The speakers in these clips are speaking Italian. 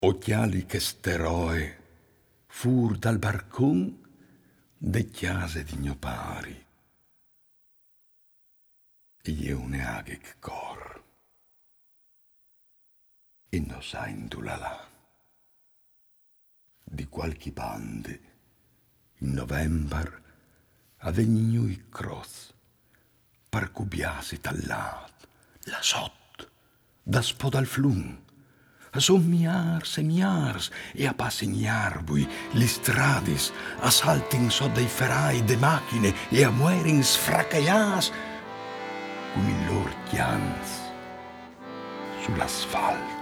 Occhiali che steroe fur dal barcon de chiase di mio pari. Io ne aghic cor e no sa indulala di qualche bande in november avegnui cross parcubiasi tallat la sot da spodal flum a son miars e miars e a passi ignarbui li stradis a saltin so dei ferrai de macchine e a muerin sfracaias cui lor chians sull'asfalto.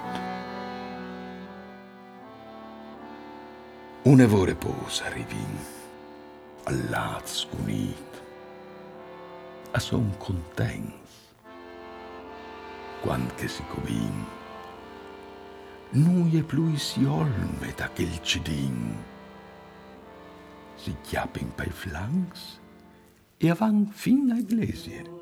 Un'evore posa rivin all'az unit a son contents quant che si covin nui e plui si olme da quel cidin si chiapin pei flancs e avan fin a iglesie